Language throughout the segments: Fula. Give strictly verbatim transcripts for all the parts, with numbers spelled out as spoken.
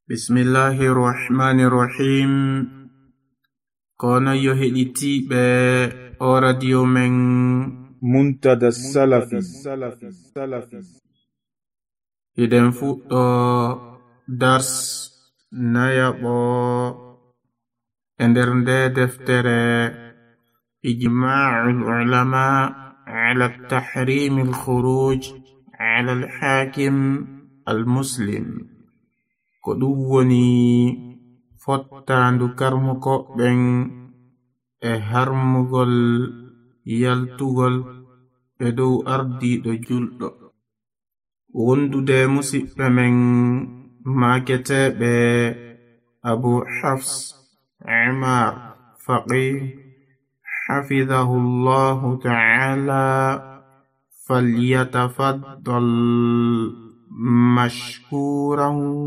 Bismillahir Rahmanir Rahim. Kono yo heɗitiɓe o radio men Muntada Salafi. Hiɗen fuɗɗo dars nayaɓo e nder nde deftere Ijma'ul Ulama ala tahrim al-khuruj ala al-hakim al-muslim. Ko ɗum woni fottandu karmukoɓɓen e harmugol yaltugol e dow ardiɗo julɗo. Wondude musidɓe men maketeɓe Abu Hafs Umar Faqih حفظه الله تعالى فليتفضل مشكورا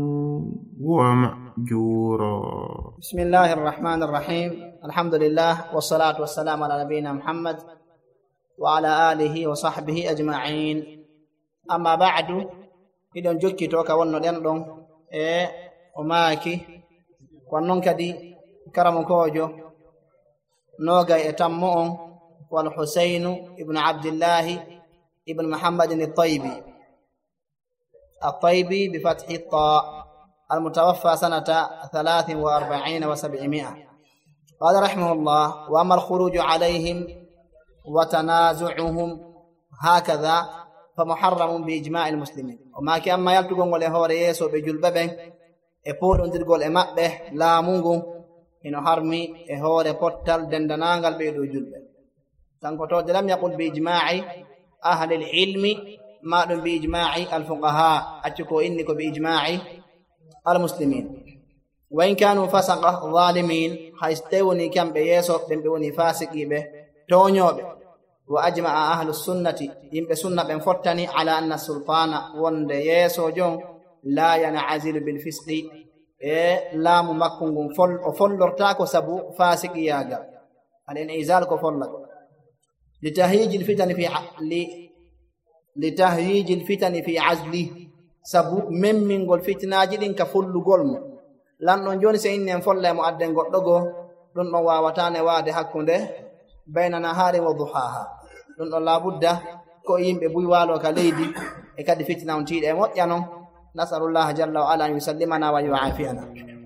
ومأجورا. بسم الله الرحمن الرحيم. الحمد لله والصلاة والسلام على نبينا محمد وعلى آله وصحبه أجمعين. أما بعد إذن جوكي توكا ونو دندون إيه وماكي ونون كدي كرم كوجو نوغا يتمون والحسين ابن عبد الله ابن محمد الطيبي الطيبي بفتح الطاء المتوفى سنة ثلاث وأربعين وسبعمائة. قال رحمه الله: وأما الخروج عليهم وتنازعهم هكذا فمحرم بإجماع المسلمين. وما كأما يلتقون ولهور يسو بجلببه يقولون تلقوا الإمابه لا مونغو إنه حرمي هور بطل دندنانغل بيدو جلبه. تنكتو لم يقل بإجماع أهل العلم ما دون بإجماع الفقهاء أتكو إنكو بإجماع المسلمين. وإن كانوا فسقة ظالمين حيستوني كم بيسو بمبوني فاسقي به تونيو به. وأجمع أهل السنة إن بسنة بنفتني على أن السلطان وند يسو جون لا ينعزل بالفسق إيه لا ممكن فل وفلرتاكو سبو فاسقي ياغا الانعزال كو فلك لتهيج الفتن في ل لتهيج الفتن في عزله سبو من من غول فتناجي دين كفل غولم لان نون جوني سي ان فله مو ادن goddo go dun do wawatane waade hakkunde bayna nahari wa duhaha dun do labudda ko yimbe buy walo ka leydi e kadi fitna on tiide mojjano nasallallahu jalla wa ala yusallimana wa yu'afiyana.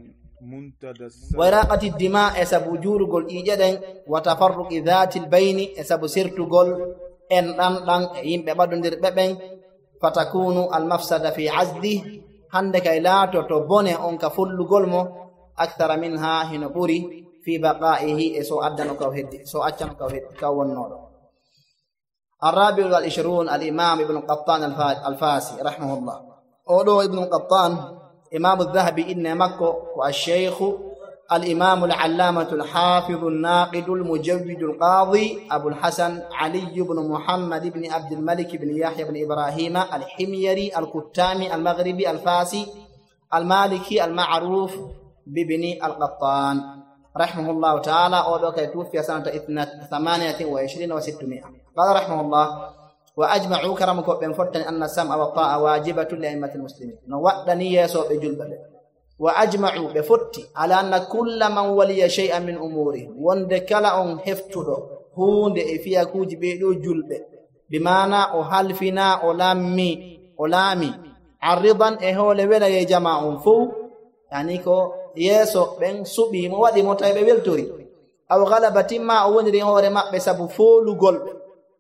وإراقة الدماء سبو جورغول إيجادن وتفرق ذات البين سبو سيرتغول إن دان دان يمبه بدوندير ببن فتكون المفسدة في عزله هندك إلا تتبوني أنك فلغول مو أكثر منها هنبوري في بقائه سو أدنو كوهد سو أجنو كوهد كون نور. الرابع والعشرون الإمام ابن القطان الفاسي رحمه الله. أولو ابن القطان إمام الذهبي إن مكة والشيخ الإمام العلامة الحافظ الناقد المجود القاضي أبو الحسن علي بن محمد بن عبد الملك بن يحيى بن إبراهيم الحميري الكتامي المغربي الفاسي المالكي المعروف بابن القطان رحمه الله تعالى. أولو كيتوفي سنة ثمانية وعشرين وستمائة. قال رحمه الله: وأجمعوا كرمكم بنفتن أن السمع والطاعة واجبة لأئمة المسلمين. نوأدني يسوع بجلبه. وأجمعوا بفتي على أن كل من ولي شيئا من أموره وندكلا أن هفتده هون فيها كوج بيدو جلبه بمعنى أهلفنا ألامي ألامي عرضا إهول ولا يجمعون فو يعني كو يسوع بن سبي موادي متعب بيلتوري أو غلبة ما أونري هور ما بسبب فولو قلب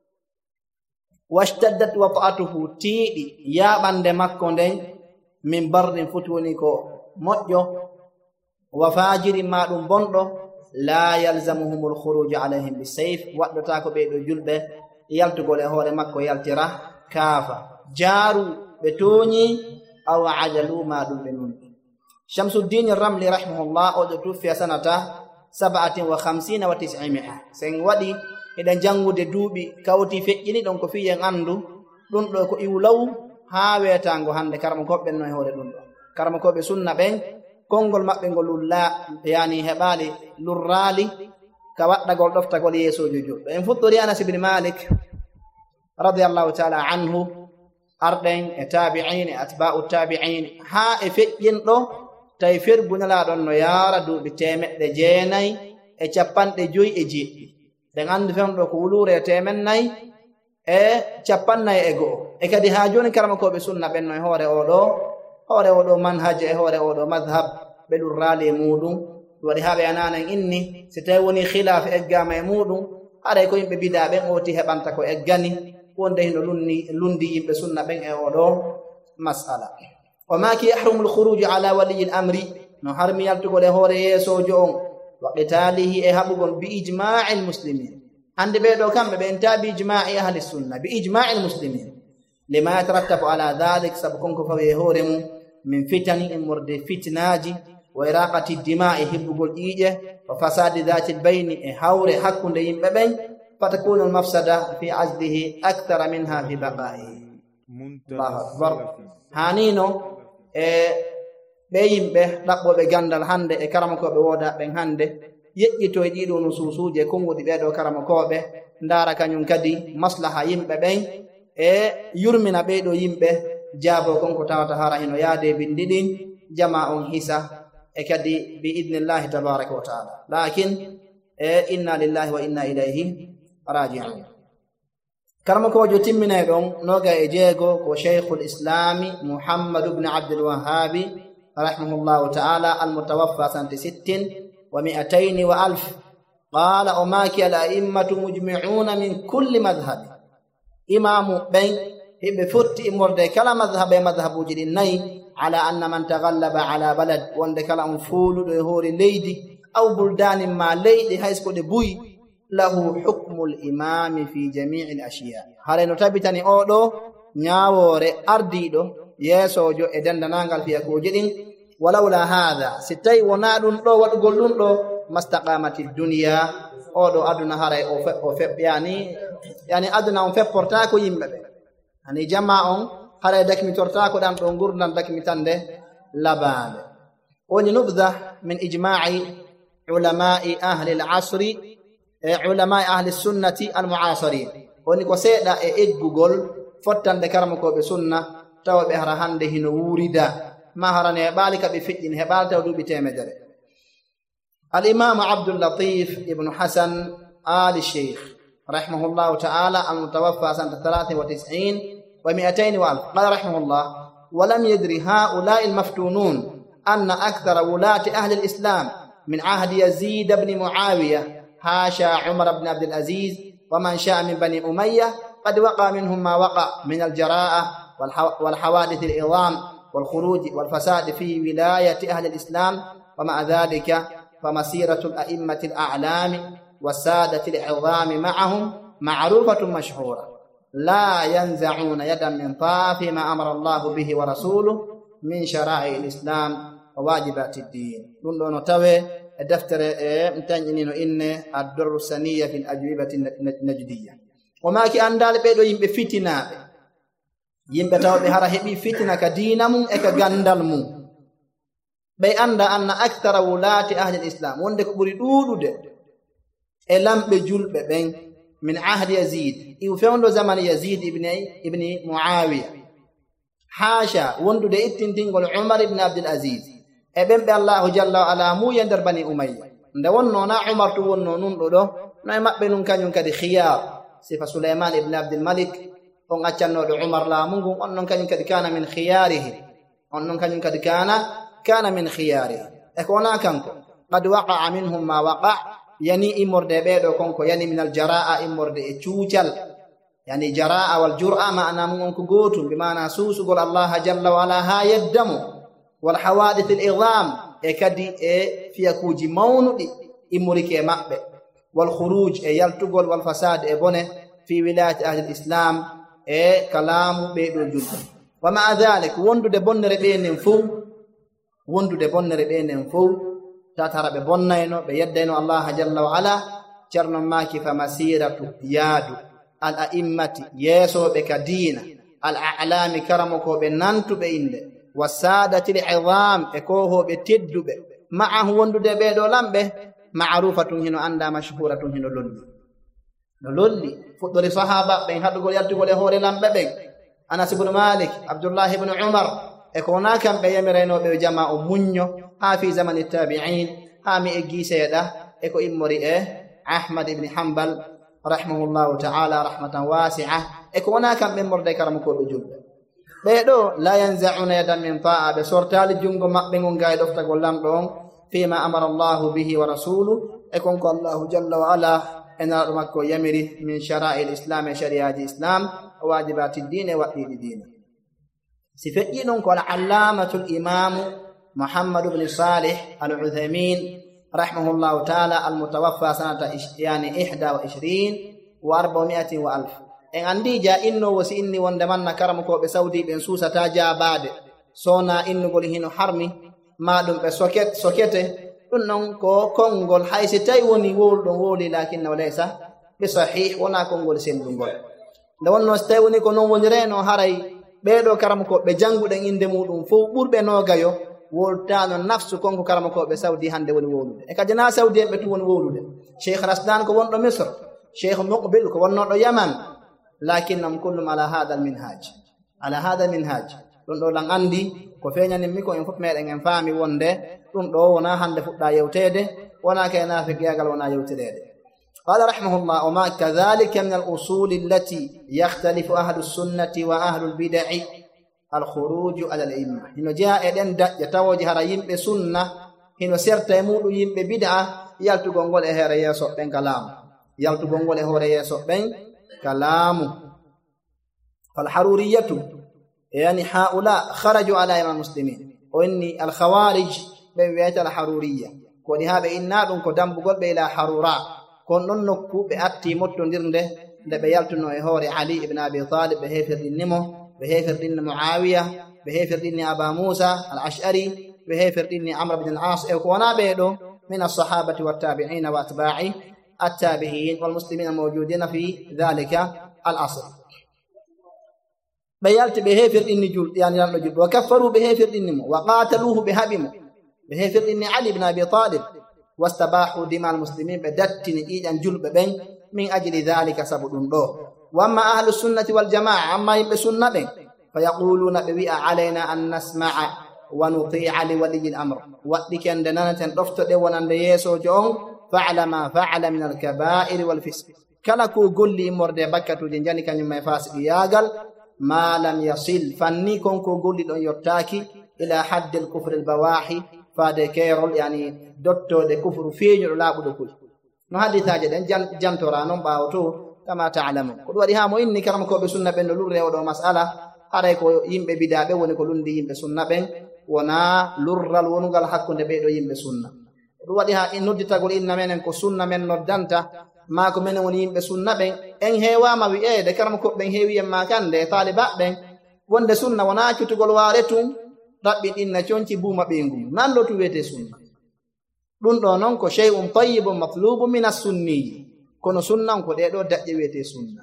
واشتدت وطأته تيدي يا بند مكون دين من برد فتوني كو مؤجو وفاجر ما دون بندو لا يلزمهم الخروج عليهم بالسيف وقت تاكو بيدو جلبه يلتقو لهور مكو يلترا كافا جارو بتوني أو عجلوا ما دون بنون. شمس الدين الرملي رحمه الله أوجدت في سنة سبعة وخمسين وتسعمائة سن ودي idan jangude duubi kawti feƴƴini ɗon ko fiyen andu ɗum ɗo ko iwlaw haa weetango hande karama koɓɓe no e hoore ɗum ɗo karama koɓe sunna ɓen konngol maɓɓe ngol lulla yani heɓaali lurraali ka waɗɗagol ɗoftagol yeesojo juɗɗo. En fuɗɗori Anas ibn Malik radiyallahu ta'ala anhu arɗen e tabi'in e atba'u tabi'in haa e feƴƴinɗo tawi fergu nelaɗon no yaara duuɓi temeɗɗe jeenayi e capanɗe joyi e jeɗɗi ɗen anndi fewno ko wuluure e temen nayi e capannayi e go'o e kadi haa jooni karamakoɓe sunna ɓenno e hoore oɗo hoore oɗo manhaja e hoore oɗo madhab ɓe ɗum raali e muɗum ɗum waɗi haa ɓe ananen inni si tawi woni khilafe eggama e muɗum haɗay ko yimɓe bida ɓen oti heɓanta ko eggani wonde hino lundi lundi yimɓe sunna ɓen e oɗo masala wa maki yahrumu lkhuruju ala waliyi l amri no harmi yaltugol e hoore yeesojo on wa qitalihi e haɓugol bi ijma'i lmuslimin hande ɓeɗo kamɓe ɓe enta bi ijma'i ahli sunna bi ijma'i lmuslimin lima yatarattabu ala dhalik sabu konko fawi e hoore mum min fitani e morde fitnaji wa iraqati dima'i hibbugol ƴiiƴe wa fasadi dhati lbayni e hawre hakkunde yimɓe ɓen fatakunu lmafsada fi azdihi akthara minha fi baqa'ihi allahu akbar hanino e ɓe yimɓe ɗaɓɓoɓe gandal hande e karamakoɓe wodaɓen hande yeƴƴito e ɗiɗo no suusuje konguɗi ɓeɗo karamakoɓe ndara kañum kadi maslaha yimɓe ɓen e yurmina ɓeɗo yimɓe jaabo konko tawata hara hino yaade bindi ɗin jama on hisa e kadi bi idnillahi tabaraka wa taala lakin e inna lillahi wa inna ilayhi raji'un karamakojo timminay ɗon noga e jeego ko cheikhul islami muhammadu bne abdulwahabi rahimahullahu taala almutawaffa santi sittin wa mi'ataini wa alf qala o maki al a'immatu mujmi'una min kulli madhhabi imamu ɓen hiɓe fotti immorde kala madhhabe e madhhabuji ɗin nayi ala anna man taghallaba ala balad wonde kala on fuuluɗo e hoore leydi aw buldanin ma leyɗi haysko ɗe buyi lahu hukmu l'imami fi jami'i l'ashiya hare no tabitani oɗo ñawoore ardiɗo yeesojo e dendanangal fiyakuji ɗin walawla hadha si tawi wona ɗum ɗo waɗugol ɗum ɗo mastaqamati duniya oɗo aduna haray o feɓ yani yani aduna on fepportako yimɓe ɓe ani jama on haray dakmitortako ɗan ɗo gurdam dakmitande labande woni nubda min ijma'i ulama'i ahli l'asri e ulama'i ahli sunnati almu'asirin woni ko seeɗa e eggugol fottande karamakoɓe sunna tawa ɓe hara hande hino wurida ma harane heɓali kaɓe feƴƴini heɓali taw duuɓi temedere الإمام عبد اللطيف ابن حسن آل الشيخ رحمه الله تعالى المتوفى سنة ثلاث وتسعين ومئتين وألف قال رحمه الله ولم يدري هؤلاء المفتونون أن أكثر ولاة أهل الإسلام من عهد يزيد بن معاوية حاشا عمر بن عبد العزيز ومن شاء من بني أمية قد وقع منهم ما وقع من الجراءة والحوادث العظام والخروج والفساد في ولاية أهل الإسلام ومع ذلك فمسيرة الأئمة الأعلام والسادة العظام معهم معروفة مشهورة لا ينزعون يدا من طاف ما أمر الله به ورسوله من شرائع الإسلام وواجبات الدين دون نتوي الدفتر متنجنين إن الدر السنية في الأجوبة النجدية وما كي أندال بيدو يمبي فتنة يمبي تاو بهارا هبي فتنة كدينم إكا غندلم ɓe annda anna actara wulati ahli l'islam wonde ko ɓuri ɗuuɗude e lamɓe julɓe ɓen min ahdi yazid iw fewndo zaman yazid ibni ibni muawiya haasha wondude ittintingol umar ibne abdul asis e ɓen ɓe allahu jalla wa ala muye nder bani umayya nde wonno na umar tu wonno nun ɗo ɗo no e maɓɓe nun kañum kadi khiyar sifa suleyman ibne abdul malik on accannoɗo umar laamu ngun on non kañum kadi kana min khiyarihi on non kañum kadi kana كان من خياره اكونا كانكو قد وقع منهم ما وقع يعني امرد بيدو كونكو يعني من الجراءه امرد تشوچال يعني جراءه والجرأه معنى منكو غوتو بمعنى سوس قول الله جل وعلا ها يدم والحوادث العظام اكدي اي فيكوجي مونودي امريكي مابbe والخروج اي يلتغول والفساد اي بونه في ولايه اهل الاسلام اي كلام بيدو جود ومع ذلك وندو de bonnere be nen fu wondude bonnere ɓe nen fof tatara ɓe bonnayno ɓe yeddayno allah jalla wa ala ceernon maki fa masiratu yaadu al a'immati yeesoɓe ka diina al a'lami karamokoɓe nantuɓe inde wa sadati l idam e kohoɓe tedduɓe ma'ahu wondude ɓeɗo lamɓe ma'rufatun hino anda mashhuratun hino lolli no lolli fuɗɗori sahaba ɓen haɗugol yaltugol e hoore lamɓe ɓen anas ibnu malik abdullah ibnu umar e ko wona kamɓe yamiraynoɓe jama o muñño ها في زمن التابعين هامي إجي سيدة إكو إمرئ أحمد بن حنبل رحمه الله تعالى رحمة واسعة إكو هناك من مرد كرمكو بجل بيدو لا ينزعون يدا من طاعة بسورتال جنغو مقبنغون قايد أفتق واللام فيما أمر الله به ورسوله إكو الله جل وعلا إن رمكو يمري من شرائع الإسلام شريعة الإسلام وواجبات الدين وأدين الدين سفئين قال علامة الإمام محمد بن صالح العثيمين رحمه الله تعالى المتوفى سنة يعني إحدى وعشرين وأربعمائة وألف إن عندي جاء إنه وسإني وندمنا كرمكو بسودي بن سوسة تاجا بعد سونا إنه قوله حرمي ما دم بسوكت سوكته إنه كونغول حيث تايوني وول وولي لكنه ليس بصحيح ونا كونغول سندونغول لو أنه استيوني كونو ونرينو هاري بيدو كرمكو بجانغو دن إندمو فو بوربه نوغايو woltano nafsu konko karamokoɓe saudi hande woni wolude e kadi na saudi en ɓe tu woni wolude cheikh rasdan ko wonɗo misr cheikh muqbil ko wonnoɗo yaman lakinnahum kullum ala hada al minhaj ala hada al minhaj ɗum ɗo lan andi ko feñanin mi ko en fof meɗen en faami wonde ɗum ɗo wona hande fuɗɗa yewtede wona kay nafiq yagal wona yewtirede قال رحمه الله وما كذلك من الأصول التي يختلف أهل السنة وأهل البدع الخروج على الأئمة هنا جاء إذن يتوجه رأيهم بسنة هنا سرت يمود يم ببدعة يالتو غنغول إهرا يسوع بين كلام يالتو غنغول إهرا يسوع بين كلام فالحرورية يعني هؤلاء خرجوا على إمام المسلمين وإني الخوارج بين بيت الحرورية ولهذا إنادهم قدام بقول بإلى حروراء كون ننكو بأتي متو نرنده لبيالتو نوهوري علي بن أبي طالب بهيفر النمو بهيفر دين معاوية بهيفر دين أبا موسى الأشعري بهيفر دين عمرو بن العاص ونا بيدو من الصحابة والتابعين وأتباع التابعين والمسلمين الموجودين في ذلك العصر بيالت بهيفر دين جل يعني جل وكفروا بهيفر دين وقاتلوه بهبم بهيفر دين علي بن أبي طالب واستباحوا دماء المسلمين بدت نتيجا جلب بين من أجل ذلك سبب له وأما أهل السنة والجماعة أما يبسون بين فيقولون بوئة علينا أن نسمع ونطيع لولي الأمر وذلك عندنا تنرفت دوانا ليسو جون فعل ما فعل من الكبائر والفسق كلكو قل لي مرد بكة جنجاني كان يما يفاسق ياغل ما لم يصل فنيكم كو قل لي يرتاكي إلى حد الكفر البواحي فادي كيرول يعني دوتو دي كفر فينيو لا بدو كل no haddi taaje den jantora non baawto kama ta'lamu ko wadi ha mo inni karam ko be sunna ben lurre o do mas'ala haray ko yimbe bidaabe woni ko lundi yimbe sunna ben wona lurral wonugal hakkunde be do yimbe sunna do wadi ha in nodditagol inna menen ko sunna men noddanta ma ko menen woni yimbe sunna ben en heewama wi e de karam ko ben heewi en ma kande taliba ben wonde sunna wona cutugol waretum rabbi inna cionci buuma be ngum nan do tu wete sunna ɗum ɗo noon ko shay'un tayyibun matlubun min as-sunni kono sunnan ko ɗeɗo daƴƴe wiyete sunna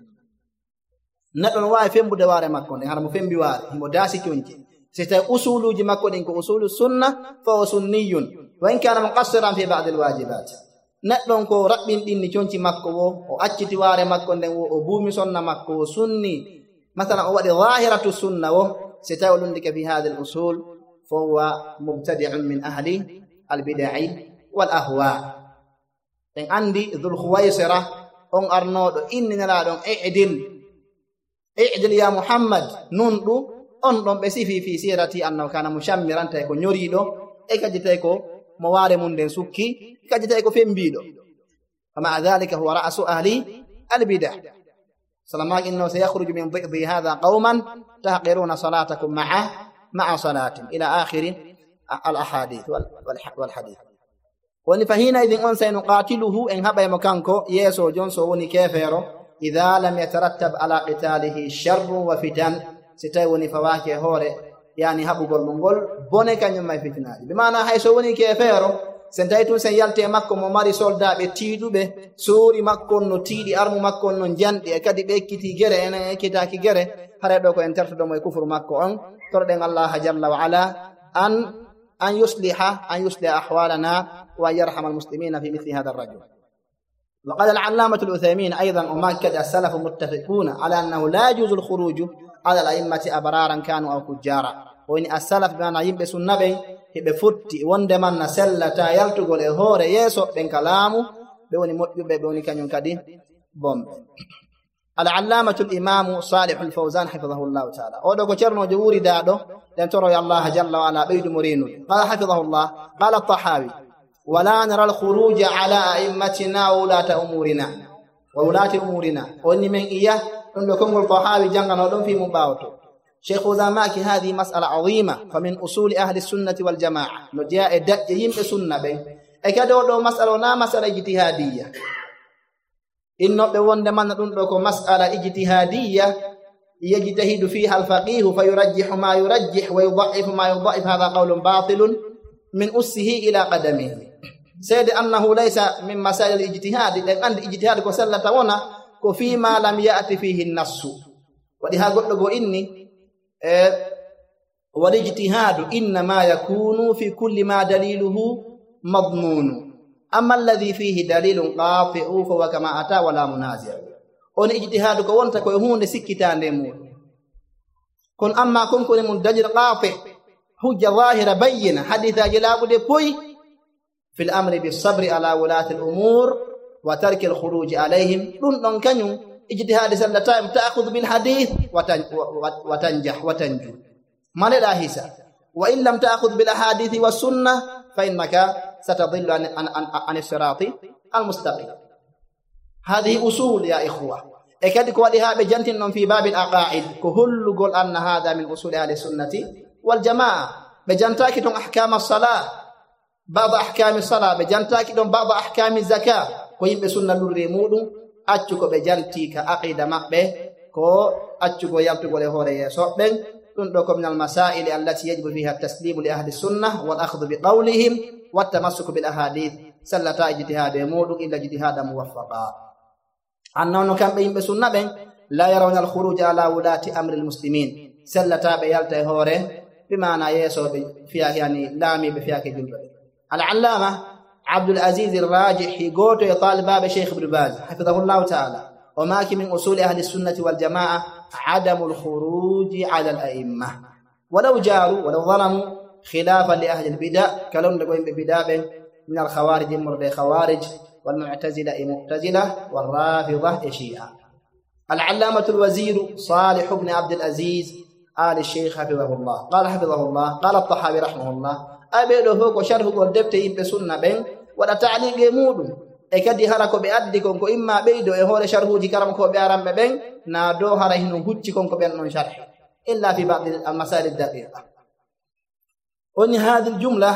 neɗɗo no wawi fembude waare makko nden hara mo fembi waare himo daasi cionci si tawi usuluji makko ɗin ko usulu sunna fa o sunniyun wa in kana muqassiran fi ba'd al-wajibat neɗɗon ko raɓɓinɗinni cionci makko wo o acciti waare makko nden wo o buumi sonna makko o sunni masalan o waɗi zahiratu sunna wo si tawi o lundike fi hadi al-usul fa huwa mubtadi'un min ahli al-bid'i والأهواء إن عندي ذو الخويصرة أن أرنود إننا لا دون اعدل اعدل يا محمد نندو أنهم بسيفي في سيرتي أنه كان مشمرا تيكو نريدو إكاجي تيكو مواري مندن سكي إكاجي تيكو فيمبيدو فمع ذلك هو رأس أهلي البدع سلامك إنه سيخرج من ضئضي هذا قوما تحقرون صلاتكم معه مع صلاة إلى آخر الأحاديث والحديث woni fahina idin on say nuqatiluhu en haba mo kanko yeso jonso woni kefero idha lam yatarattab ala qitalihi sharrun wa fitan sitay woni fawake hore yani habugol mongol bone kanyum may fitnaade be mana hay so woni kefero sen taytun sen yalte makko mo mari soldaabe tiidube soori makko no tiidi armu makko no jandi e kadi be ekkiti gere en ekkitaaki gere hare do ko en tertudo mo e kufru makko on torden Allah jalla wa ala an أن يصلح أن يصلح أحوالنا وأن يرحم المسلمين في مثل هذا الرجل. وقال العلامة العثيمين أيضا ومؤكد السلف متفقون على أنه لا يجوز الخروج على الأئمة أبرارا كانوا أو فجارا woni as-salaf bana yimɓe sunna ɓen heɓe fotti wonde man na sellata yaltugol e hoore yeeso ɓen kalaamu ɓe woni moƴƴuɓe ɓe woni kañum kadi bomɓe. al-allamatu al-imamu Salih al-Fawzan hafidahullahu ta'ala oɗo ko ceernojo wuridaɗo ɗen toro ya Allah jalla wa ala ɓeydumo renude qala hafidahullah qala at-Tahawi wala nara al-khuruj ala a'immatina wa ulata umurina wa ulati umurina onni men iya ɗum ɗo kongol Tahawi jangano ɗon fi mum ɓawoto Sheikh Uzamaki hadi mas'ala azima fa min usuli ahli sunnati wal jamaa no jeya e daƴƴe yimɓe sunna ɓen e kadi oɗo mas'ala na mas'ala ijtihadiyya innoɓe wonde manna ɗum ɗo ko mas'ala ijtihadiyya yajtahidu fiha al-faqihu fa yurajjihu ma yurajjih wa yudha'ifu ma yudha'if hadha qawlun batilun min ussihi ila qadamihi sede annahu laysa min masail al-ijtihad ɗen andi ijtihad ko sallata wona ko fima lam ya'ti fihi an-nassu waɗi ha goɗɗo go inni والاجتهاد إنما يكون في كل ما دليله مضمون أما الذي فيه دليل قاطع فهو كما أتى ولا منازع on ijtihadu ko wonta ko hunde sikkitande mum kon amma kon ko mun dalil qati hujja zahira bayyina haditha jalabude poy fil amri bis sabri ala wulati al umur wa tarki al khuruj alayhim dun don kanyum ijtihad sallata ta'khudh bil hadith wa tanjah wa tanju malada hisa wa in lam ta'khudh bil ahadith was sunnah fa innaka satadillu an an as-sirati al-mustaqim hadhihi usul ya ikhwa e kadi ko wadi habe jantin non fi babil aqaid ko hullugol anna hadha min usul ahli sunnati wal jamaa be jantaki ton ahkam as-salah ba'd ahkam as-salah be jantaki don ba'd ahkam az-zakah ko yimbe sunna lurre mudum accu ko be janti ka aqida mabbe ko accu go yaltugo le hore yeso ben dun do ko min al-masail allati yajibu fiha at-taslim li ahli sunnah wal akhdh bi qawlihim wat tamassuk bil ahadith sallata ijtihad mudum illa ijtihad muwaffaqa annono kambe yimbe sunna ben la yarawna al-khuruj ala wulati amri al-muslimin sallata be yalta hore bi maana yeso be fiya yani lami be fiya ke julbe al-allama Abdul Aziz al-Rajih goto ya taliba be Sheikh Ibn Baz hafidhahullah ta'ala wa ma ki min usul ahli sunnati wal jamaa adam al-khuruj ala al-a'immah walau jaru walau zalamu khilafan li ahli al-bid'ah kalon de goyimbe bid'ah ben min al-khawarij murde khawarij والمعتزلة معتزلة والرافضة شيعة العلامة الوزير صالح بن عبد العزيز آل الشيخ حفظه الله قال حفظه الله قال الطحاوي رحمه الله أبيض فوق وشرح والدبت يمب سنة بين ولا تعليق يمود ekadi hara ko be addi kon ko imma beydo e hore sharhuji karam ko be arambe ben na do hara hinu hucci kon ko ben non sharh illa fi ba'd al masail al daqiqa on hadhihi al jumla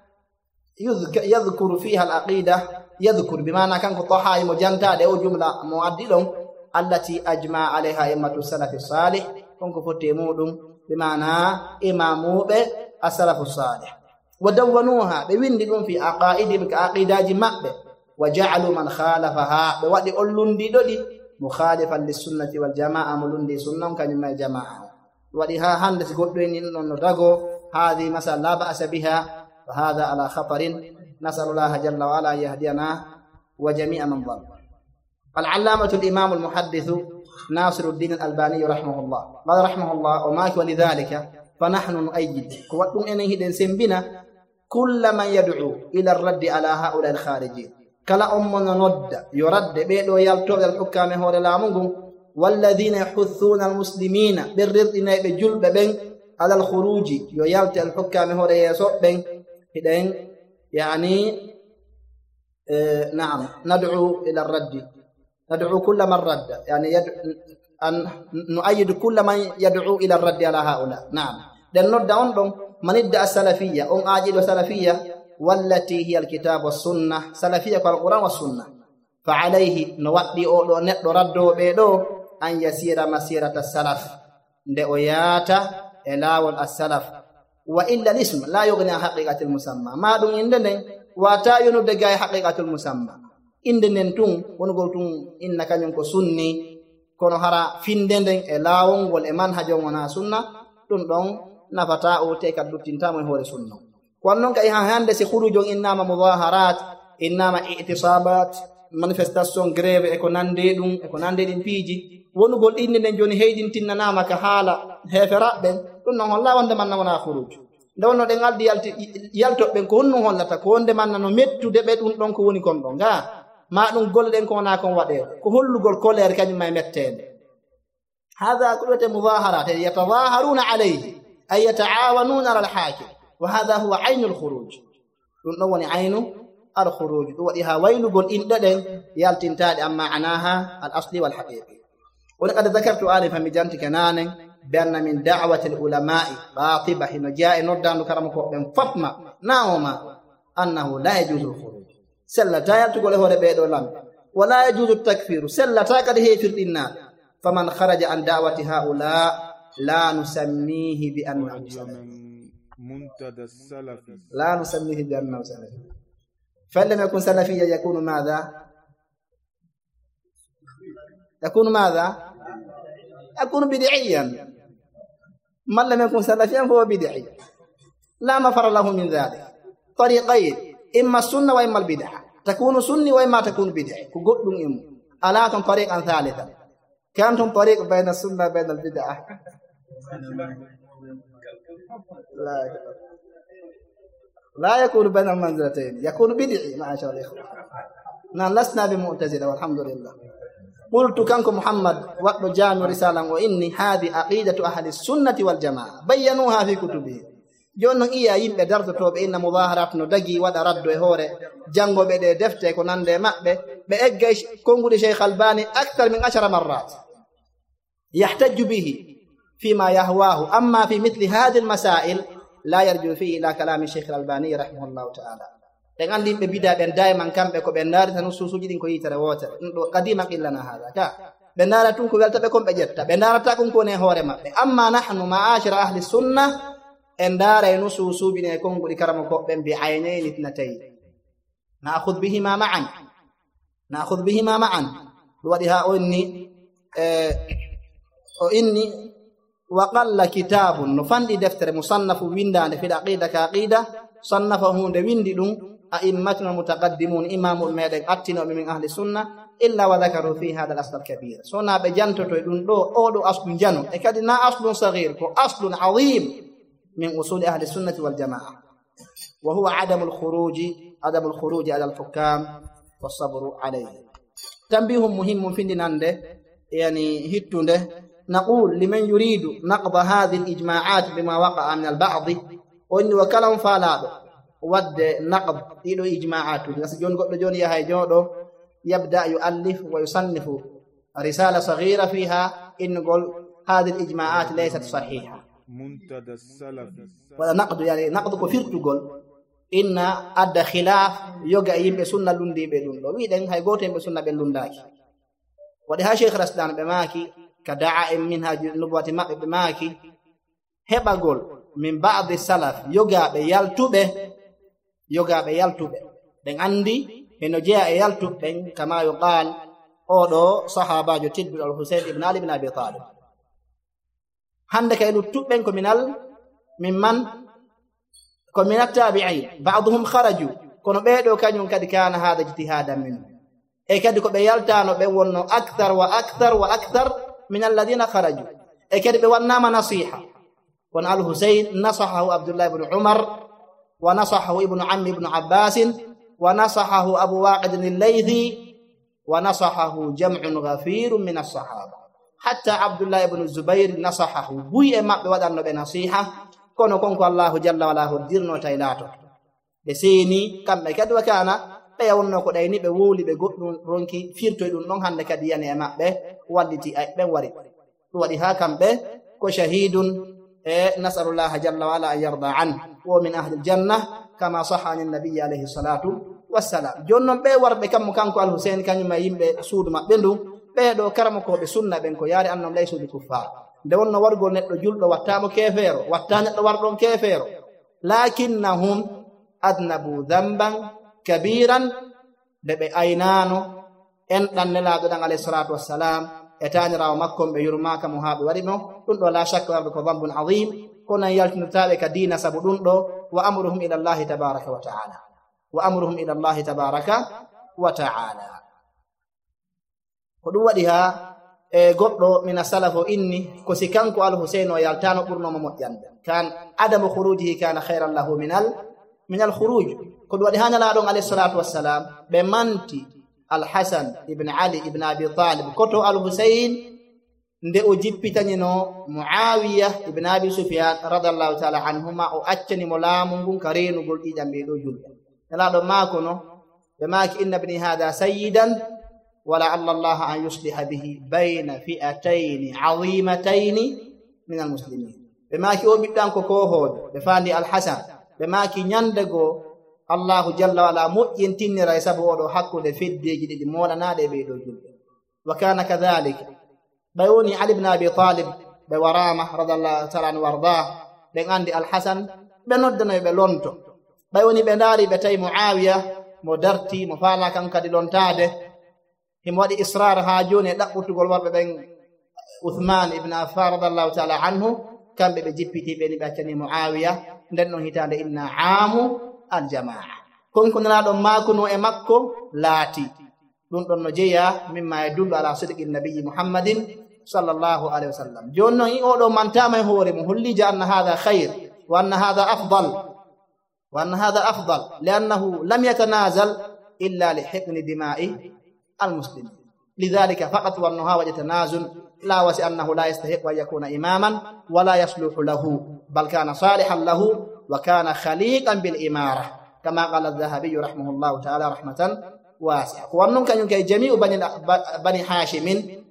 yadhkuru fiha al aqida يذكر بمعنى كان طحاي مجانتا دو جمله مؤدلون التي اجمع عليها ائمه السلف الصالح كونكو فوتي مودum بمعنى امامو به السلف الصالح ودونوها بويندي دون في عقائد بعقيداج مبه وجعلوا من خالفها بودي اولوندي دودي مخالفا للسنه والجماعه مولوندي سنن كنما الجماعه ودي ها هندس غودو ني نون داغو هذه مساله لا باس بها وهذا على خطر نسأل الله جل وعلا يهدينا وجميع من ضل العلامة الإمام المحدث ناصر الدين الألباني رحمه الله قال رحمه الله وما ولذلك فنحن نؤيد كواتم إنه دنسن بنا كل من يدعو إلى الرد على هؤلاء الخارجين كلا أمنا ند يرد بيدو يلتوغ الحكام هو للامون والذين يحثون المسلمين بالرد بجلب بين على الخروج يلت الحكام هو ليسوء بين هدين يعني آه نعم ندعو إلى الرد ندعو كل من رد يعني يدعو أن نؤيد كل من يدعو إلى الرد على هؤلاء نعم لأن ندعو أنهم من ادعى السلفية أم آجل سلفية والتي هي الكتاب والسنة سلفية كالقرآن والسنة فعليه نودي أولو نردو بيدو أن يسير مسيرة السلف لأياتا إلاو السلف وإلا الاسم لا يغني عن حقيقة المسمى ما دون إندن واتا ينود جاي حقيقة المسمى إندن تون ونقول تون إنك ينكو سني كونو هرا فيندن إلاون والإمان هجوم ونا سنة تون دون نفتا أو تيكا دوتين تامن هو سنة وأنهم كأيها هندس خروج إنما مظاهرات إنما اعتصابات manifestation grève e ko nande ɗum e ko nande ɗin piiji wonugol ɗinne nden joni heydintinnanama ka haala heferaɓɓen ɗum noon holla wonde manna wona khuruj nde wonno ɗen aldi yalti yaltoɓɓen ko honno hollata ko wonde manna no mettude ɓe ɗum ɗon ko woni kon ɗon ga ma ɗum golle ɗen ko wona kon waɗede ko hollugol colére kañum ma mettede hada ko wiyete mudaharat yatadaharuna alayhi ay yataawanuna ala alhakim wa hada huwa aynu alkhuruj ɗum ɗon woni aynu alkhuruj ɗum waɗi ha waylugol inɗe ɗen yaltintaɗe amma anaha al asli wal haqiqi woni qad dhakartu alifa mi janti kenanen بأن من دعوة العلماء قاطبة حين جاء نردان كرمكم من فطمة ناوما أنه لا يجوز الخروج سلة تايل تقول له ربيد ولم ولا يجوز التكفير سلة تاكد هي في الإناء فمن خرج عن دعوة هؤلاء لا نسميه بأنه منتدى السلفي لا نسميه بأنه سلفي فلم يكن سلفيا يكون ماذا يكون ماذا يكون بدعيا من لم يكن سلفيا فهو بدعي لا مفر له من ذلك طريقين إما السنة وإما البدعة تكون سني وإما تكون بدعي كقول إم ألاكم طريقا ثالثا كانتم طريق بين السنة وبين البدعة لا لا يكون بين المنزلتين يكون بدعي معاشر الإخوة نحن لسنا بمعتزلة والحمد لله قلت كانكم محمد وقت جامع رسالة وإني هذه عقيدة أهل السنة والجماعة بينوها في كتبهم جون إيا يمبي درت توب إن مظاهرات ندقي ودا ردو هوري جانغو بدي دفتي كنان دي مأبي بأجيش كونغو دي شيخ الباني أكثر من عشر مرات يحتج به فيما يهواه أما في مثل هذه المسائل لا يرجو فيه إلى كلام الشيخ الألباني رحمه الله تعالى dengan limbe bida ben daiman kambe ko ben dari tan susuji din ko yitere wotere do qadima qillana hada ka ben dara tun ko welta be ko be jetta ben dara ta kun ko ne hore mabbe amma nahnu ma'ashara ahli sunnah en dara en susuji ne ko ngudi karama ko ben bi aynayn ithnatay na'khudh bihima ma'an na'khudh bihima ma'an wadi ha onni eh o inni wa qalla kitabun no fandi deftere musannafu windande fi aqida ka aqida sannafahu de windi dum أئمتنا المتقدمون إمام المدن أتنا من أهل السنة إلا وذكروا في هذا الأصل الكبير سنة بجانتو تقولون لو أولو أصل جنو إكادنا أصل صغير وأصل عظيم من أصول أهل السنة والجماعة وهو عدم الخروج عدم الخروج على الحكام والصبر عليه تنبيه مهم في دينانده يعني هتونده نقول لمن يريد نقض هذه الإجماعات بما وقع من البعض وإن وكلام فالاد ود نقض إلو إجماعات جون قد جون يهي جودو يبدأ يؤلف ويصنف رسالة صغيرة فيها إن قل هذه الإجماعات ليست صحيحة منتدى السلف ولا نقض يعني نقض كفير تقول إن أدى خلاف يوغا يمبي سنة لندي بلندو ويدن هاي قوتين بسنة بلنداك ودها شيخ رسلان بماكي كدعاء منها نبوة ماء بماكي هبا قول من بعض السلف يوغا بيالتوبه yoga be yaltube den andi heno jeya e yaltube kama yuqal odo sahabajo tiddu al-Husayn ibn Ali ibn Abi Talib hande kay lutube ko minal mimman ko min at-tabi'in ba'dhum kharaju kono beedo kanyum kadi kana hada ijtihadan min e kadi ko be yaltano be wonno akthar wa akthar wa akthar min alladhina kharaju e kadi be wannama nasiha kon al-Husayn nasahahu Abdullah ibn Umar ونصحه ابن عم ابن عباس ونصحه أبو واقد الليثي ونصحه جمع غفير من الصحابة حتى عبد الله بن الزبير نصحه بوي ما بودن بنصيحة كونو كونكو الله جل وعلا ديرنو تايلاتو بسيني كم كد وكان بيونو كو دايني be woli be goddum ronki firto dum non hande kadi yani e mabbe walliti ay be wari wadi ha kambe ko shahidun نسأل الله جل وعلا أن يرضى عنه ومن أهل الجنة كما صح عن النبي عليه الصلاة والسلام جنن بي ورب كم كانكو الحسين كان ما يمبي سود ما بندو بي دو كرمكو بسنة بنكو ياري أنهم ليسوا بكفار دون ورغو نتو جلد واتامو كيفيرو واتان نتو ورغو كيفيرو لكنهم أذنبوا ذنبا كبيرا ببي أينانو أن نلاد عليه الصلاة والسلام etanira makkom be yurma kam haabe warimo dun do la shakka warbe ko dambun azim kono yaltinutabe ka dina sabu dun do wa amruhum ila Allah tabaaraka wa ta'ala wa amruhum ila Allah tabaaraka wa ta'ala ko ɗum waɗi ha e goɗɗo mina salafo inni ko si kanko al-Husayn o yaltano ɓurnoma moƴƴande kan adamu khurujihi kana khayran lahu min al min al-khuruj ko ɗum waɗi ha nalaɗon alayhi salatu wassalam ɓe manti al-Hasan ibn Ali ibn Abi Talib koto al-Husayn nde o jippitañino Muawiya ibn Abi Sufyan radiyallahu ta'ala anhuma o accani mo laamu ngun ka renugol ɗiɗam ɓe ɗo julɓe nalaɗon maako no ɓe maaki inna ibni hada sayyidan ولعل الله أن يصلح به بين فئتين عظيمتين من المسلمين بماكي أو بيدان كو كوهود بفاندي الحسن بماكي نياندغو الله جل وعلا مؤين تني رئيسه ودو حقو دي فيدي جدي مولا نادي بيدو جل وكان كذلك بيوني علي بن أبي طالب بورامة رضي الله تعالى عنه وارضاه بيغاندي الحسن بنودنا بلونتو بيوني بنداري بتاي معاوية مدرتي مفالا كان كدي لونتاده himo waɗi israr ha joni e ɗaɓɓutugol warɓe ɓen Uthman ibn Affan radiyallahu ta'ala anhu kamɓe ɓe jippiti ɓe ni ɓe accani Muawiya nden ɗon hitande inna aamu aljamaa konko nanaɗon makuno e makko laati ɗum ɗon no jeeya mimma e dullu ala sidqi nabiyyi Muhammadin sallallahu alayhi wa sallam joni noon i oɗo mantama e hoore mum hollija anna hadha khayr wa anna hadha afdal wa anna hadha afdal li'annahu lam yatanazal illa li hiqni dima'i المسلم لذلك فقط والنها وجتنازل لا وسي أنه لا يستحق أن يكون إماما ولا يصلح له بل كان صالحا له وكان خليقا بالإمارة كما قال الذهبي رحمه الله تعالى رحمة واسعة وأنهم كانوا جميع بني, بني هاشم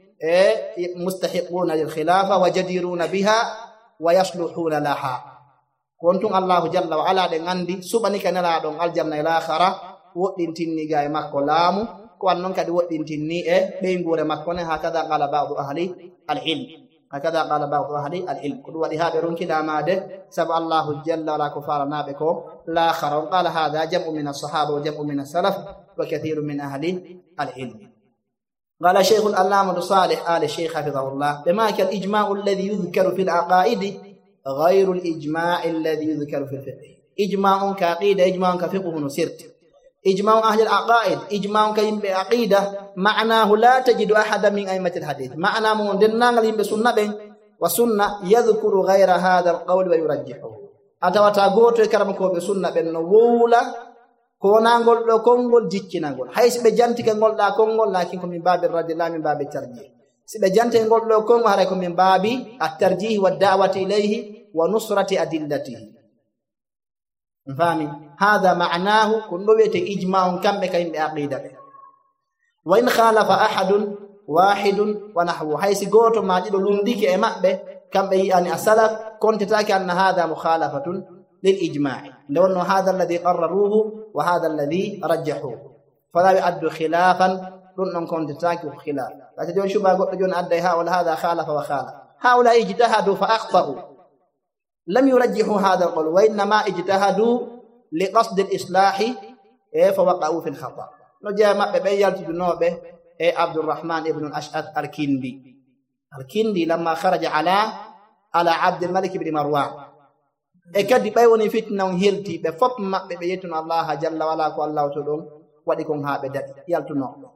مستحقون للخلافة وجديرون بها ويصلحون لها كنتم الله جل وعلا عندي سبني كان لا دون الجنة الآخرة وإنتني جاي مكو لامو ko non kadi woddintinni e be ngure makko ne hakada qala ba'du ahli al-ilm hakada qala ba'du ahli al-ilm ko wadi habe ronki damade sabu Allah jalla wala ko faranabe ko la kharon qala hada jam'u min as-sahaba wa jam'u min as-salaf wa kathirun min ahli al-ilm qala shaykh al-allamah salih ali shaykh hafizahullah bima kal ijma' alladhi yudhkaru fi al-aqaid ghayru al-ijma' alladhi yudhkaru fi al-fiqh ijma'un ka aqida ijma'un ka fiqh nusirt إجماع أهل العقائد إجماع كيم بعقيدة معناه لا تجد أحدا من أئمة الحديث معنى من دنا غليم بسنة بين وسنة يذكر غير هذا القول ويرجحه أتوا تقول كرمكم بسنة بين وولا كونا نقول لو كونغول جيتشنا نقول حيث بجانتي كنقول لا كونغول لكنكم من باب الرد لا من باب الترجيح سبجانتي نقول لو كونغول هراكم من باب الترجيح والدعوة إليه ونصرة أدلته فهمي هذا معناه كل بيت إجماع كم بكين بعقيدة وإن خالف أحد واحد ونحوه حيث قوت ما جد لنديك إماء به كم بي أن السلف كنت تاكي أن هذا مخالفة للإجماع لأنه هذا الذي قرروه وهذا الذي رجحوه فلا يؤد خلافا لأنه كنت تاكي خلاف فتجون شو بقول جون أدى هؤلاء هذا خالف وخالف هؤلاء اجتهدوا فأخطأوا لم يرجحوا هذا القول وإنما اجتهدوا لقصد الإصلاح فوقعوا في الخطأ نجا ما بيان تدنوبه عبد الرحمن ابن الأشعث الكندي الكندي لما خرج على على عبد الملك بن مروان اكد بيوني فتنه هيلتي بفوب ما بيتن الله جل وعلا كو الله تدوم وديكم ها بدات يالتنو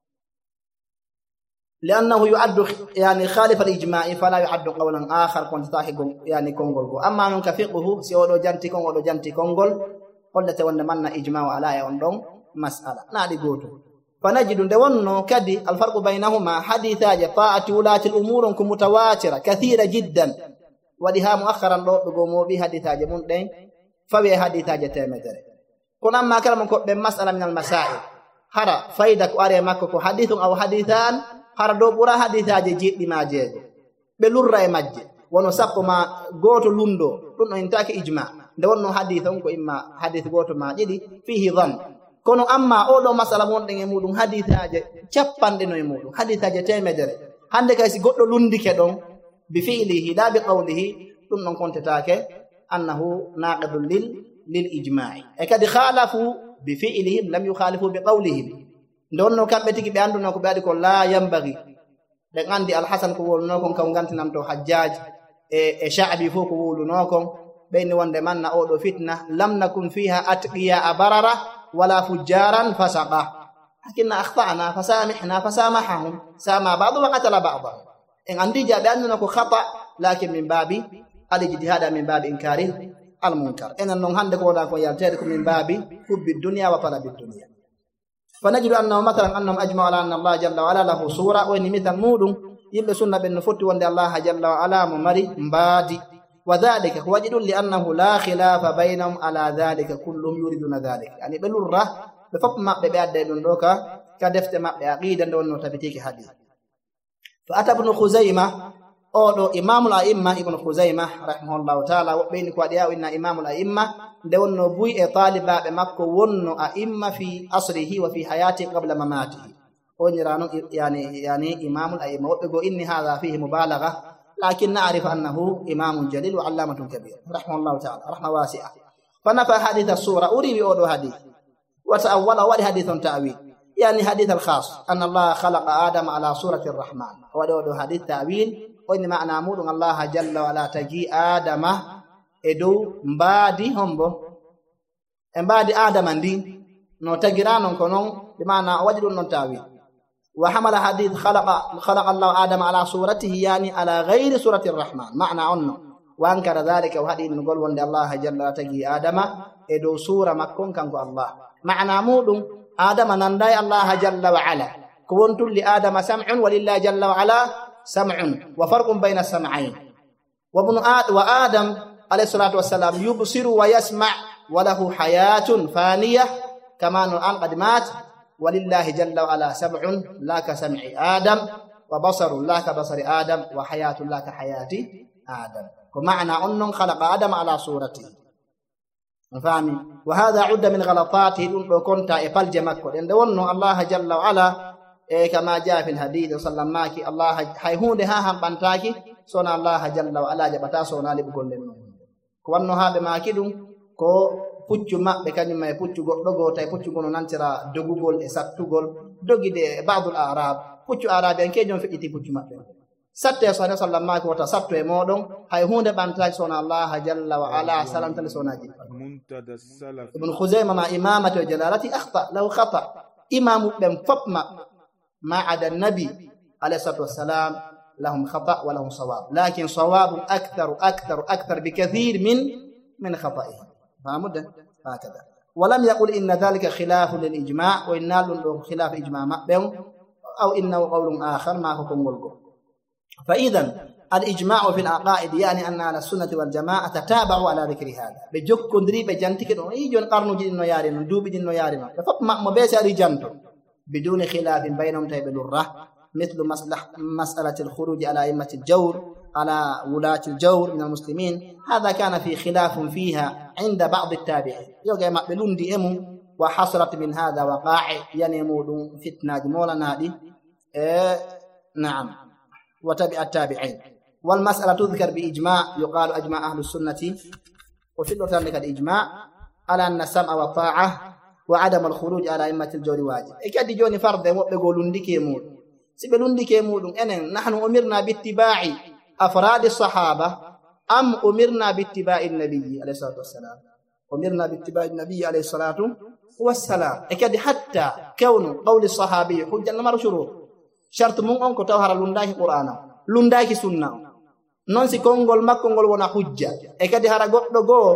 لأنه يعد يعني خالف الإجماع فلا يعد قولا آخر كنت تاحق يعني كونغول أما من كفقه سيولو جانتي كونغول جانتي كونغول قلت وأن إجماع على يوندون مسألة نادي قوتو فنجد دونو كدي الفرق بينهما حديثا طاعة ولاة الأمور متواترة كثيرة جدا ولها مؤخرا بقوموا بها حديثا جمون دين فبي حديثا جتامدر كنا ما كلامكم بمسألة من المسائل هرا فايدك أري مكو حديث أو حديثان hara do ɓura hadisaaje jeɗɗi ma jeego ɓe lurra e majje wono sappo ma gooto lundo ɗum ɗo intake ijma nde wonno hadis on ko imma hadis gooto ma ɗiɗi fihi dhan kono amma oɗo masala wonɗen e muɗum hadisaaje capanɗe no e muɗum hadisaaje temedere hande kay si goɗɗo lundike ɗon bi fi'lihi la bi qawlihi ɗum ɗon kontetake annahu naqidun lil lil ijma'i e kadi khalafu bi fi'lihim lam yukhalifu bi qawlihim ndonno kamɓe tigi ɓe anduno ko ɓe waɗi ko la yambagi ɓe andi alhasan ko woluno kon kam gantinam to hajjaj e e sha'bi fof ko woluno kon ɓeyni wonde manna oɗo fitna lam nakun fiha atqiya a barara wala fujjaran fasaqa لكن أخطأنا فسامحنا فسامحهم، سامى بعض وقتل بعضا. إن عندي جاب أننا خطأ لكن من باب الاجتهاد، من باب إنكار المنكر. إن النون عندك ولا يلتهدكم من باب حب الدنيا وطلب الدنيا. فنجد أنه مثلا أنهم أجمعوا على أن الله جل وعلا له صورة، وإن مثل مود يبقى سنة بالنفط وأن الله جل وعلا ممري مبادي، وذلك هو وجد لأنه لا خلاف بينهم على ذلك، كلهم يريدون ذلك. يعني بلورة بفق ما ببعد دوكا كدفت ما بعقيدا دون تبتيك حديث. فأتى ابن خزيمة أو إمام الأئمة ابن خزيمة رحمه الله تعالى وبين قاديا وإن إمام الأئمة دون نبوي طالب بمكة ون أئمة في أصره وفي حياته قبل مماته. ونرانو يعني يعني إمام الأئمة ويقول إن هذا فيه مبالغة، لكن نعرف أنه إمام جليل وعلامة كبير رحمه الله تعالى رحمة واسعة. فنفى حديث السورة أريد أولو حديث وتأوله ولحديث تأويل، يعني حديث الخاص أن الله خلق آدم على صورة الرحمن، ولو حديث تأويل وإن معنى أمور الله جل وعلا تجي آدم إدو مبادي همبو مبادي آدم دي نو تجران كنون بمعنى وجد نون تأويل. وحمل حديث خلق خلق الله آدم على صورته يعني على غير صورة الرحمن، معنى أنه وأنكر ذلك. وهذه نقول وأن الله جل وعلا تجي آدم إدو صورة مكون كان الله، معنى مود آدم ننداي الله جل وعلا كنت لآدم سمع ولله جل وعلا سمع، وفرق بين السمعين. وابن آدم وآدم عليه الصلاة والسلام يبصر ويسمع وله حياة فانية كما الآن قد مات، ولله جل وعلا سمع لا كسمع آدم، وبصر لا كبصر آدم، وحياة لا كحياة آدم. ومعنى أنه خلق آدم على صورته. فهمي؟ وهذا عد من غلطاته دون كنت إفل جمك لأن دونه الله جل وعلا إيه كما جاء في الحديث صلى الله عليه وسلم الله حيهون ها هم بنتاكي سونا الله جل وعلا جبتا سونا لبقول لنا كوانو ها بما كدو كو puccu mabbe kanyum may puccu goddo go tay puccu gono nantira dogugol e sattugol dogide ba'dul arab puccu arab en kejon fediti puccu mabbe satte sallallahu alaihi wasallam ko ta satto e modon hay hunde bantaji sona Allah jalla wa ala salam tal sonaji muntada salaf ibn khuzaimah ma imamati wa jalalati akhta law khata imamu bem fopma ma ada nabi alayhi salatu wassalam lahum khata wa lahum sawab lakin sawab akthar akthar akthar bikathir min min khata'ihi فهمت هكذا. ولم يقل إن ذلك خلاف للإجماع وإن له خلاف إجماع بهم أو إنه قول آخر ما حكم ملقه. فإذا الإجماع في العقائد يعني أن على السنة والجماعة تتابعوا على ذكر هذا بجك كندري بجنتك يجون قرن جد نيارين دوب جد نيارين ففق ما بيس رجنته بدون خلاف بينهم تيبل الره مثل مسألة الخروج على أئمة الجور على ولاة الجور من المسلمين. هذا كان في خلاف فيها عند بعض التابعين يوجد مقبلون دي امو وحصلت من هذا وقائع ينمود فتنة مولانا دي إيه نعم وتبع التابعين. والمسألة تذكر بإجماع يقال أجماع أهل السنة وفي ذلك الإجماع على أن السمع والطاعة وعدم الخروج على أئمة الجور واجب. إكاد جوني فرد يقولون دي كيمود سيبلون دي كيمود أن نحن أمرنا باتباع أفراد الصحابة أم أمرنا باتباع النبي عليه الصلاة والسلام؟ أمرنا باتباع النبي عليه الصلاة والسلام. إكاد حتى كون قول الصحابي حجة نمر شروط شرط من أنك توهر لنداك قرآن لنداك سنة ننسي كونغول ما كونغول ونا حجة إكاد هرا قطلقو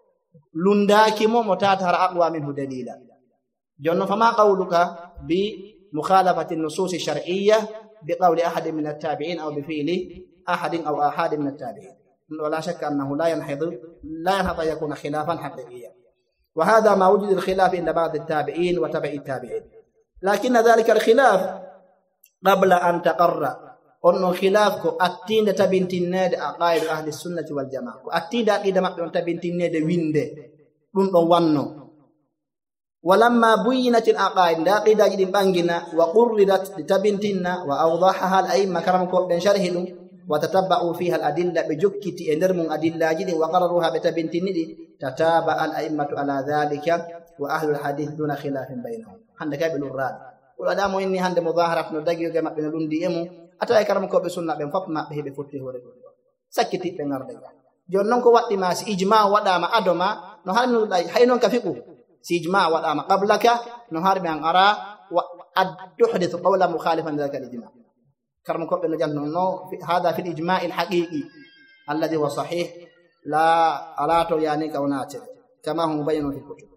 لنداك ممتات هرا أقوى منه دليلا. جنو فما قولك بمخالفة النصوص الشرعية بقول أحد من التابعين أو بفعل أحد أو أحد من التابعين؟ ولا شك أنه لا ينحض لا ينحض يكون خلافا حقيقيا. وهذا ما وجد الخلاف عند بعض التابعين وتبع التابعين. لكن ذلك الخلاف قبل أن تقر أنه خلاف أتين تبنت الناد عقائد أهل السنة والجماعة أتين إذا ما تبنت الناد ويند وانو. ولما بينت العقائد عقيدة جد بانجنا وقررت لتبنتنا وأوضحها الأئمة كرمكم بن شرحهم وتتبعوا فيها الأدلة بجكة إنرم أدلة جد وقرروها بتبنتني تتابع الأئمة على ذلك وأهل الحديث دون خلاف بينهم. عندك قبل الراد والأدام إني عند مظاهرة ندقي كما بين لندي إمو أتى كرمكم بسنة بن فطمة به بفتح ورجل سكتي بين أرضي جونك وقت ما إجماع ودام أدما نهار نلاقي حينون كفيكو سيجماع ودام قبلك نهار بين أرى تحدث قولا مخالفا لذلك الإجماع. كرم كوب نجنو هذا في الإجماع الحقيقي الذي هو صحيح لا ألاتو يعني كوناته كما هو مبين في الكتب.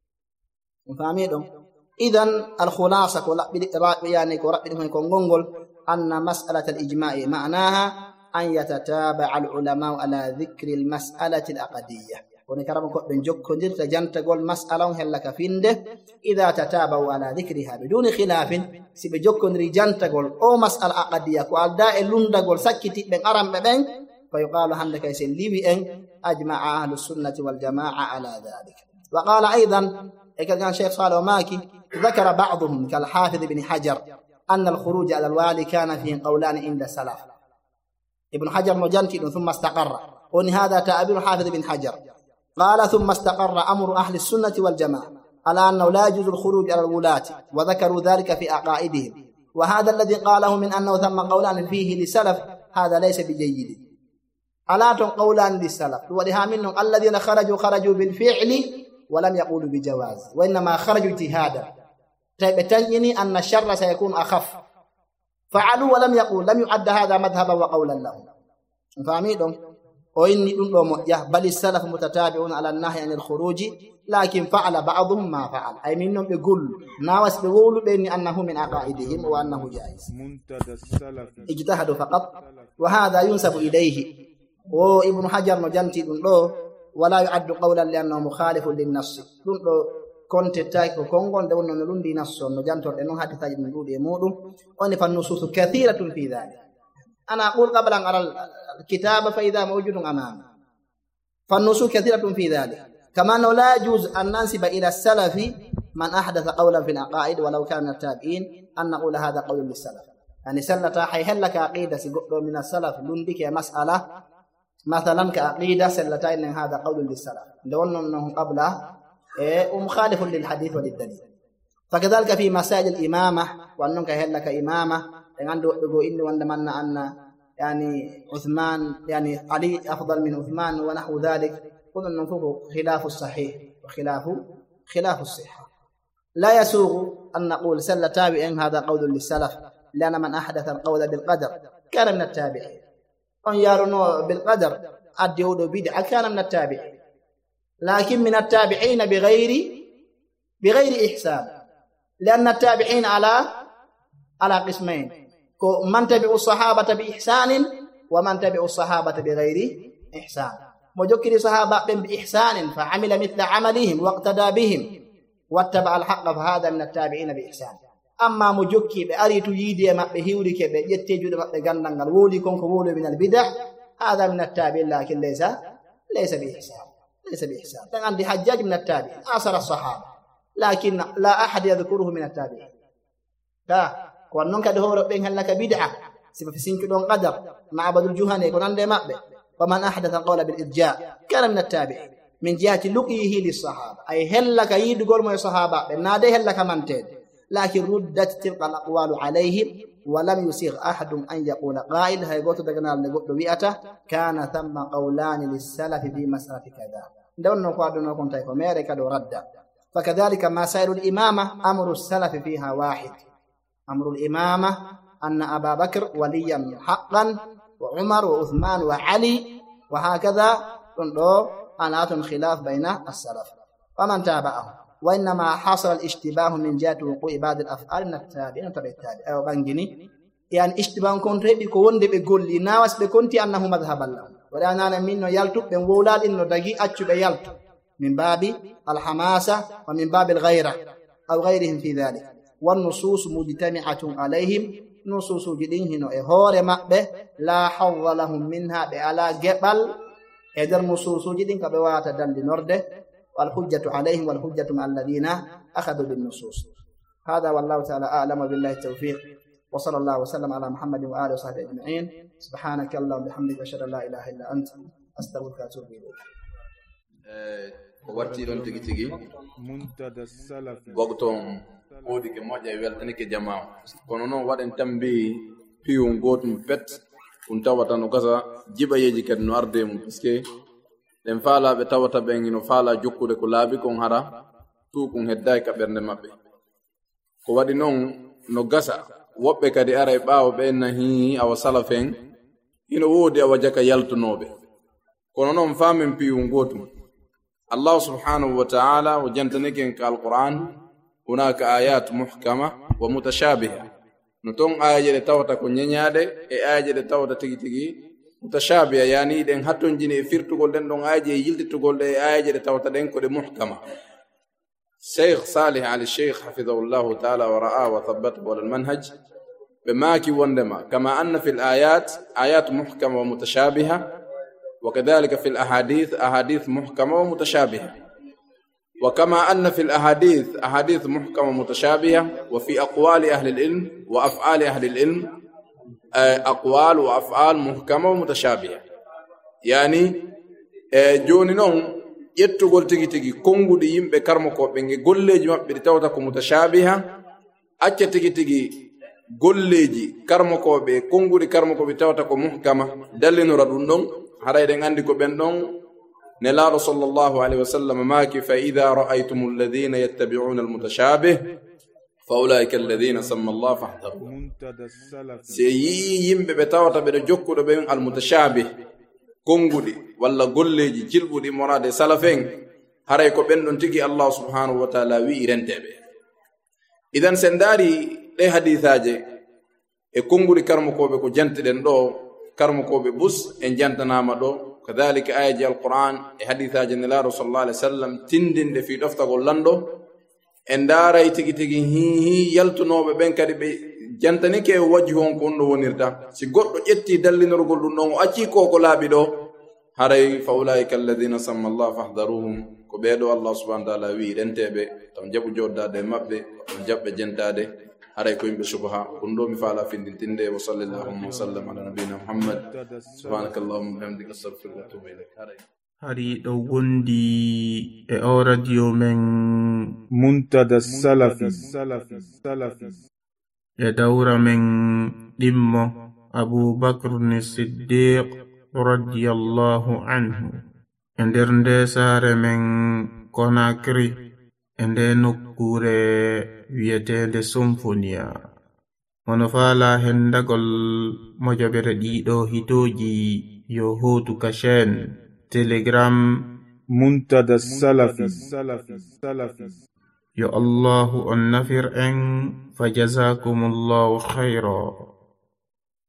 فهميدم؟ إذن الخلاصة يعني كونغول أن مسألة الإجماع معناها أن يتتابع العلماء على ذكر المسألة العقدية. ونكرم كوب جوك كنجر تجنت قول مسألة هلك فينده إذا تتابعوا على ذكرها بدون خلاف سبجوك كنجر جنت قول أو مسألة عقدية قال داء اللون قول سكتي بين أرم بين فيقال هندك يسلي بأن أجمع أهل السنة والجماعة على ذلك. وقال أيضا كان شيخ صالح وماكي ذكر بعضهم كالحافظ بن حجر أن الخروج على الوالي كان فيه قولان عند السلف. ابن حجر مجنتي ثم استقر وأن هذا تعبير حافظ بن حجر. قال ثم استقر أمر أهل السنة والجماعة على أنه لا يجوز الخروج على الولاة وذكروا ذلك في عقائدهم. وهذا الذي قاله من أنه ثم قولان فيه للسلف هذا ليس بجيد. ألا قولان للسلف ولها منهم الذين خرجوا خرجوا بالفعل ولم يقولوا بجواز وإنما خرجوا اجتهادا تعني أن الشر سيكون أخف فعلوا ولم يقول لم يعد هذا مذهبا وقولا لهم. فهميتم؟ وإني بل السلف متتابعون على النهي عن الخروج لكن فعل بعضهم ما فعل أي منهم يقول ناوس بيقولوا بأن أنه من عقائدهم وأنه جائز اجتهدوا فقط وهذا ينسب إليه. وابن حجر مجنتي له ولا يعد قولا لأنه مخالف للنص كنت تايكو كونغون دون نلوندي نص مجنتر لأنه حديث من دود يمود وأن فالنصوص كثيرة في ذلك. أنا أقول قبل أن أرى الكتاب فإذا موجود أمامي فالنصوص كثيرة في ذلك. كما أنه لا يجوز أن ننسب إلى السلف من أحدث قولا في العقائد ولو كان التابعين أن نقول هذا قول للسلف. يعني سلتا حيهل لك عقيدة سيقول من السلف لندك مسألة مثلا كعقيدة سلتا إن هذا قول للسلف دون أنه قبله ومخالف للحديث وللدليل. فكذلك في مسائل الإمامة وأنه كهل لك إمامة عنده يقول إنه وندمنا أن يعني عثمان يعني علي أفضل من عثمان ونحو ذلك قلنا أنه خلاف الصحيح وخلاف خلاف الصحة. لا يسوغ أن نقول سل تابعين هذا قول للسلف لأن من أحدث القول بالقدر كان من التابعين أن يرون بالقدر أديود بدعة كان من التابعين لكن من التابعين بغير بغير إحسان لأن التابعين على على قسمين من تبع الصحابة بإحسان ومن تبع الصحابة بغير إحسان. مجكر صحابة بإحسان فعمل مثل عملهم واقتدى بهم واتبع الحق فهذا من التابعين بإحسان. أما مجكي بأري تجيدي ما بهيولك بيتجد ما بغنن الولي كون قبول من البدع هذا من التابعين لكن ليس ليس بإحسان ليس بإحسان. عندي حجاج من التابعين أصل الصحابة لكن لا أحد يذكره من التابعين لا وأنك دهور بين لك بدعة سبب سينك دون قدر معبد الجهني يكون عنده مأبه. ومن أحدث القول بالإرجاء كان من التابعين من جهة لقيه للصحابة أي هل لك يد قول ما الصحابة بنادي هل لك منتين لكن ردت تلك الأقوال عليهم ولم يسيغ أحد أن يقول قائل هاي قلت دقنا لقد بيئته كان ثم قولان للسلف في مسألة كذا دون نقعدنا كنت يكون دو رد. فكذلك مسائل الإمامة أمر السلف فيها واحد. أمر الإمامة أن أبا بكر وليا حقا وعمر وعثمان وعلي وهكذا تنظر أنات خلاف بين السلف ومن تابعهم. وإنما حصل الاشتباه من جهة وقوع بعض الأفعال من التابعين تبع التابع أو بانجني يعني اشتباه كنت بيكون دي بيقول لي ناس بكونتي أنه مذهب الله ولا أنا منه يلتو بين ولاد إنه دقي أتشب يلتو من باب الحماسة ومن باب الغيرة أو غيرهم في ذلك. والنصوص مجتمعة عليهم نصوص جدين هنا هور مأبه لا حظ لهم منها بألا جبل إذا النصوص جدين كبوات دل نرده والحجة عليهم والحجة مع الذين أخذوا بالنصوص. هذا والله تعالى أعلم بالله التوفيق وصلى الله وسلم على محمد وآله وصحبه أجمعين. سبحانك اللهم وبحمدك أشهد أن لا إله إلا أنت أستغفرك وأتوب إليك. warti don tigi tigi muntada salafi gogton odi ke moja weltani ke jamaa kono non waden tambi piun gotum pet un tawata no gaza jiba yeji ken no arde mum piske den fala be tawata be ngino fala jokkude ko laabi kon hara tu kun hedday ka bernde mabbe ko waɗi noon no gasa woɓɓe kadi ara e ɓaawo ɓe nahi awa salafen ino woodi awa jaka yaltunoɓe kono noon famin piyu gotum Allah subhanahu wa ta'ala o jantaniken ka alquran hunaka ayat muhkama wa mutashabiha no ton ayaje ɗe tawata ko ñeñaɗe e ayaje ɗe tawata tigi tigi mutashabiha yani ɗen hattonjini e firtugol ɗen ɗon ayaje e yiltitugol ɗe e ayaje ɗe tawata ɗen ko ɗe muhkama Sheikh Salih Ali Sheikh hafidhahullahu ta'ala wa ra'a wa thabbatahu ala al-manhaj bimaki wondema kama anna fil ayat ayat muhkama wa mutashabiha وكذلك في الأحاديث أحاديث محكمة ومتشابهة وكما أن في الأحاديث أحاديث محكمة ومتشابهة وفي أقوال أهل العلم وأفعال أهل العلم أقوال وأفعال محكمة ومتشابهة يعني جوني نون يتقول تيجي تيجي كونغو دي يمبي كارمكو بينجي قولي جمع بريتاوتاكو متشابهة أكي تيجي تيجي قولي كارمكو بي كونغو دي كارمكو بريتاوتاكو محكمة دالي نورا دون haray den andi ko ben don nelaado sallallahu alaihi wasallam maki fa idha ra'aytum alladhina yattabi'una almutashabih fa ulaika alladhina samma Allah fahdharu seyi yimbe be tawata be jokkudo be almutashabih kongudi walla golleji jilbudi morade salafen haray ko ben don tigi Allah subhanahu wa ta'ala wi irentebe idan sendari de hadithaje e kongudi karmo ko be ko jantiden do karmo ko be bus en jantanama do kadhalika ayaji alquran e hadithaji nila rasulullah sallallahu alaihi wasallam tindinde fi doftagol lando en daara tigi tigi hi hi yaltunobe ben kadi be jantanike wajhi hon ko no wonirta si goddo jetti dallinorgol dum non o acci ko ko laabi do haray fa ulaika alladhina samma Allah fahdharuhum ko beedo Allah subhanahu wa ta'ala wi dentebe tam jabu joddade mabbe tam jabbe jentade haray ko yimbe subha kundo mi faala findintinde wa sallallahu wa sallam ala nabiyina Muhammad subhanakallahumma wa bihamdika astaghfiruka wa atubu ilaik haray hari ɗo wondi e o radio men Muntada Salafi e dawra men ɗimmo Abubakr as-Siddiq radiyallahu anhu e nder nde saare men Conakry e nde nokkure wiyetende Symphonia hono faala hendagol mojobere ɗiɗo hitoji yo hotu ka chaîne Telegram Muntada Salafi yo Allahu on nafir en fa jazakumullahu khayra